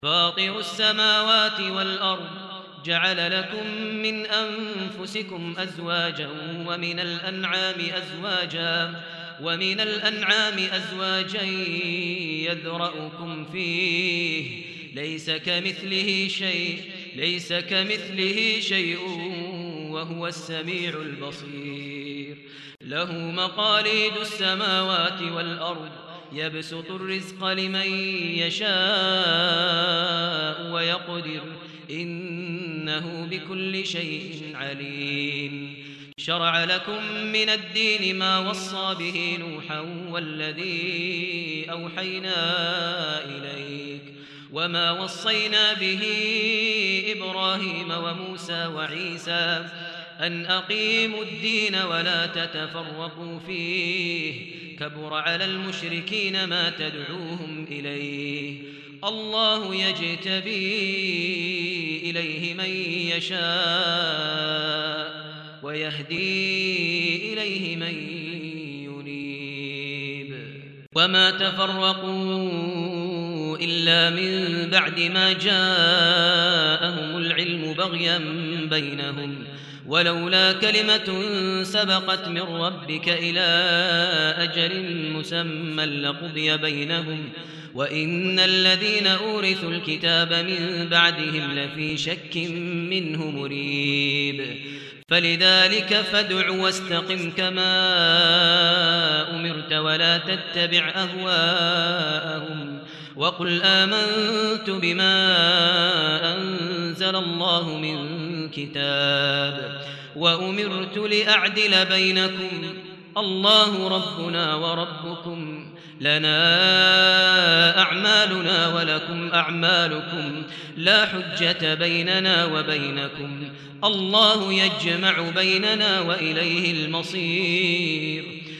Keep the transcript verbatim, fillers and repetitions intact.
فاطر السماوات والأرض جعل لكم من أنفسكم أزواجا ومن الأنعام أزواجا ومن الأنعام أزواجا يذرأكم فيه ليس كمثله شيء ليس كمثله شيء وهو السميع البصير له مقاليد السماوات والأرض يبسط الرزق لمن يشاء ويقدر إنه بكل شيء عليم شرع لكم من الدين ما وصى به نوحا والذي أوحينا إليك وما وصينا به إبراهيم وموسى وعيسى أن أقيموا الدين ولا تتفرقوا فيه كبر على المشركين ما تدعوهم إليه الله يجتبي إليه من يشاء ويهدي إليه من ينيب وما تفرقوا إلا من بعد ما جاءهم العلم بغيا بينهم ولولا كلمة سبقت من ربك إلى أجل مسمى لقضي بينهم وإن الذين أورثوا الكتاب من بعدهم لفي شك منه مريب فلذلك فادع واستقم كما أمرت ولا تتبع أهواءهم وقل آمنت بما أنزل الله من كتاب وأمرت لأعدل بينكم الله ربنا وربكم لنا أعمالنا ولكم أعمالكم لا حجة بيننا وبينكم الله يجمع بيننا وإليه المصير